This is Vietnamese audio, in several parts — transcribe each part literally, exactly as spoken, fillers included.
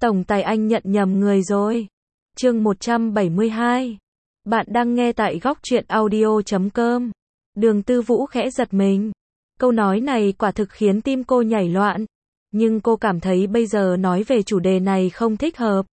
Tổng tài anh nhận nhầm người rồi. Chương một trăm bảy mươi hai. Bạn đang nghe tại góc truyện audio chấm com. Đường Tư Vũ khẽ giật mình. Câu nói này quả thực khiến tim cô nhảy loạn. Nhưng cô cảm thấy bây giờ nói về chủ đề này không thích hợp.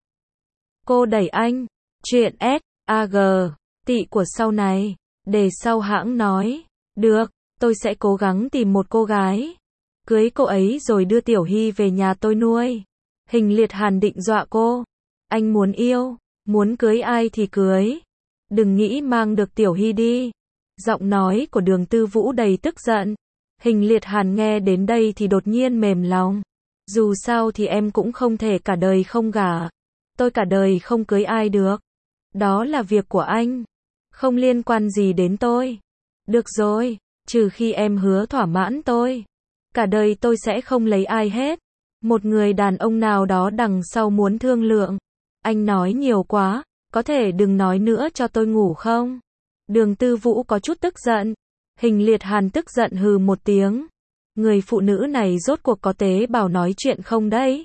Cô đẩy anh. Chuyện S, A G, tị của sau này. Để sau hãng nói. Được, tôi sẽ cố gắng tìm một cô gái. Cưới cô ấy rồi đưa Tiểu Hy về nhà tôi nuôi. Hình Liệt Hàn định dọa cô. Anh muốn yêu, muốn cưới ai thì cưới. Đừng nghĩ mang được Tiểu Hy đi. Giọng nói của Đường Tư Vũ đầy tức giận. Hình Liệt Hàn nghe đến đây thì đột nhiên mềm lòng. Dù sao thì em cũng không thể cả đời không gả. Tôi cả đời không cưới ai được. Đó là việc của anh. Không liên quan gì đến tôi. Được rồi, trừ khi em hứa thỏa mãn tôi. Cả đời tôi sẽ không lấy ai hết. Một người đàn ông nào đó đằng sau muốn thương lượng. Anh nói nhiều quá, có thể đừng nói nữa cho tôi ngủ không? Đường Tư Vũ có chút tức giận. Hình Liệt Hàn tức giận hừ một tiếng. Người phụ nữ này rốt cuộc có tế bào nói chuyện không đấy?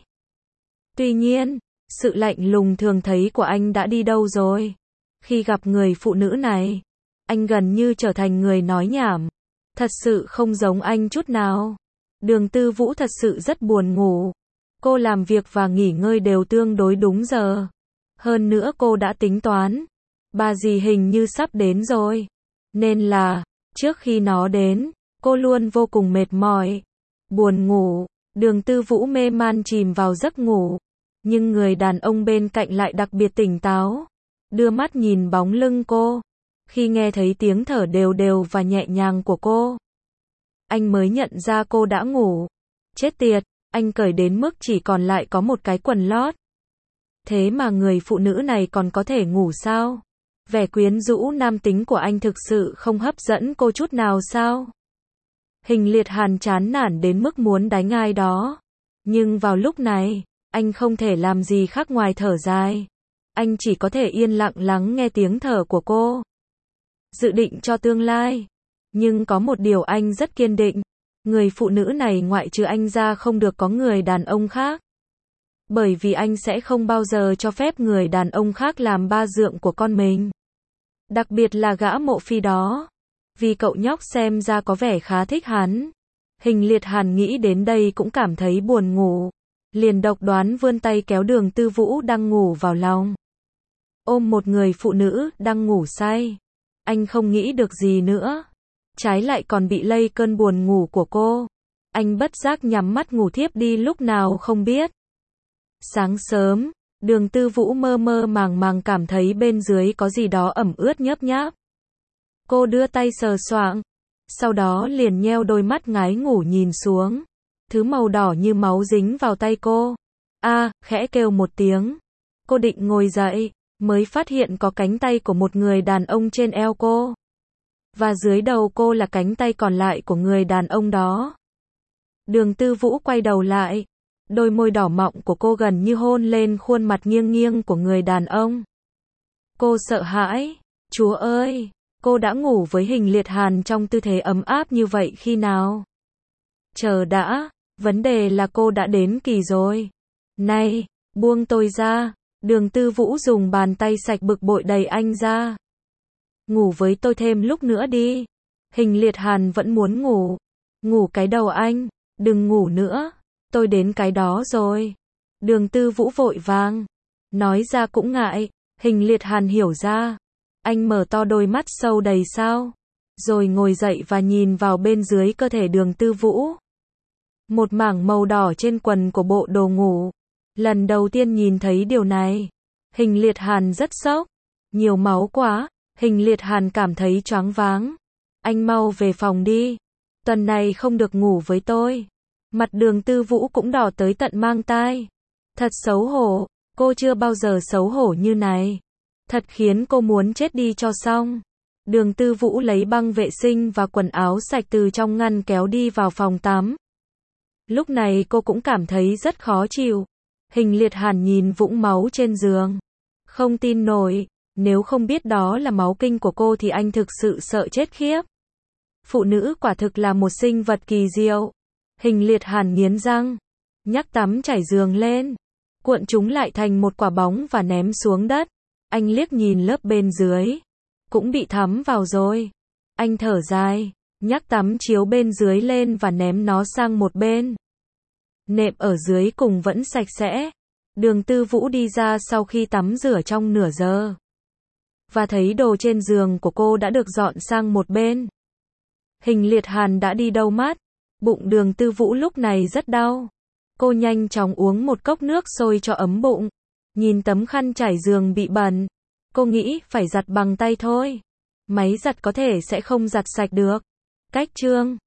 Tuy nhiên, sự lạnh lùng thường thấy của anh đã đi đâu rồi? Khi gặp người phụ nữ này, anh gần như trở thành người nói nhảm. Thật sự không giống anh chút nào. Đường Tư Vũ thật sự rất buồn ngủ. Cô làm việc và nghỉ ngơi đều tương đối đúng giờ. Hơn nữa cô đã tính toán. Bà dì hình như sắp đến rồi. Nên là, trước khi nó đến, cô luôn vô cùng mệt mỏi. Buồn ngủ, Đường Tư Vũ mê man chìm vào giấc ngủ. Nhưng người đàn ông bên cạnh lại đặc biệt tỉnh táo. Đưa mắt nhìn bóng lưng cô. Khi nghe thấy tiếng thở đều đều và nhẹ nhàng của cô, anh mới nhận ra cô đã ngủ. Chết tiệt, anh cởi đến mức chỉ còn lại có một cái quần lót. Thế mà người phụ nữ này còn có thể ngủ sao? Vẻ quyến rũ nam tính của anh thực sự không hấp dẫn cô chút nào sao? Hình Liệt Hàn chán nản đến mức muốn đánh ai đó. Nhưng vào lúc này, anh không thể làm gì khác ngoài thở dài. Anh chỉ có thể yên lặng lắng nghe tiếng thở của cô. Dự định cho tương lai. Nhưng có một điều anh rất kiên định. Người phụ nữ này ngoại trừ anh ra không được có người đàn ông khác. Bởi vì anh sẽ không bao giờ cho phép người đàn ông khác làm ba dượng của con mình. Đặc biệt là gã Mộ Phi đó. Vì cậu nhóc xem ra có vẻ khá thích hắn. Hình Liệt Hàn nghĩ đến đây cũng cảm thấy buồn ngủ. Liền độc đoán vươn tay kéo Đường Tư Vũ đang ngủ vào lòng. Ôm một người phụ nữ đang ngủ say. Anh không nghĩ được gì nữa. Trái lại còn bị lây cơn buồn ngủ của cô. Anh bất giác nhắm mắt ngủ thiếp đi lúc nào không biết. Sáng sớm, Đường Tư Vũ mơ mơ màng màng cảm thấy bên dưới có gì đó ẩm ướt nhớp nháp. Cô đưa tay sờ soạng. Sau đó liền nheo đôi mắt ngái ngủ nhìn xuống. Thứ màu đỏ như máu dính vào tay cô. A, à, khẽ kêu một tiếng. Cô định ngồi dậy, mới phát hiện có cánh tay của một người đàn ông trên eo cô. Và dưới đầu cô là cánh tay còn lại của người đàn ông đó. Đường Tư Vũ quay đầu lại. Đôi môi đỏ mọng của cô gần như hôn lên khuôn mặt nghiêng nghiêng của người đàn ông. Cô sợ hãi. Chúa ơi, cô đã ngủ với Hình Liệt Hàn trong tư thế ấm áp như vậy khi nào? Chờ đã, vấn đề là cô đã đến kỳ rồi. Này, buông tôi ra. Đường Tư Vũ dùng bàn tay sạch bực bội đẩy anh ra. Ngủ với tôi thêm lúc nữa đi. Hình Liệt Hàn vẫn muốn ngủ. Ngủ cái đầu anh, đừng ngủ nữa. Tôi đến cái đó rồi. Đường Tư Vũ vội vàng. Nói ra cũng ngại. Hình Liệt Hàn hiểu ra. Anh mở to đôi mắt sâu đầy sao. Rồi ngồi dậy và nhìn vào bên dưới cơ thể Đường Tư Vũ. Một mảng màu đỏ trên quần của bộ đồ ngủ. Lần đầu tiên nhìn thấy điều này, Hình Liệt Hàn rất sốc. Nhiều máu quá. Hình Liệt Hàn cảm thấy choáng váng. Anh mau về phòng đi. Tuần này không được ngủ với tôi. Mặt Đường Tư Vũ cũng đỏ tới tận mang tai. Thật xấu hổ. Cô chưa bao giờ xấu hổ như này. Thật khiến cô muốn chết đi cho xong. Đường Tư Vũ lấy băng vệ sinh và quần áo sạch từ trong ngăn kéo đi vào phòng tắm. Lúc này cô cũng cảm thấy rất khó chịu. Hình Liệt Hàn nhìn vũng máu trên giường. Không tin nổi. Nếu không biết đó là máu kinh của cô thì anh thực sự sợ chết khiếp. Phụ nữ quả thực là một sinh vật kỳ diệu. Hình Liệt Hàn nghiến răng. Nhắc tắm chảy giường lên. cuộn chúng lại thành một quả bóng và ném xuống đất. Anh liếc nhìn lớp bên dưới, cũng bị thấm vào rồi. Anh thở dài, nhấc tấm chiếu bên dưới lên và ném nó sang một bên. Nệm ở dưới cùng vẫn sạch sẽ. Đường Tư Vũ đi ra sau khi tắm rửa trong nửa giờ. Và thấy đồ trên giường của cô đã được dọn sang một bên. Hình Liệt Hàn đã đi đâu mất? Bụng Đường Tư Vũ lúc này rất đau. Cô nhanh chóng uống một cốc nước sôi cho ấm bụng. Nhìn tấm khăn trải giường bị bẩn. Cô nghĩ phải giặt bằng tay thôi. Máy giặt có thể sẽ không giặt sạch được. Cách chương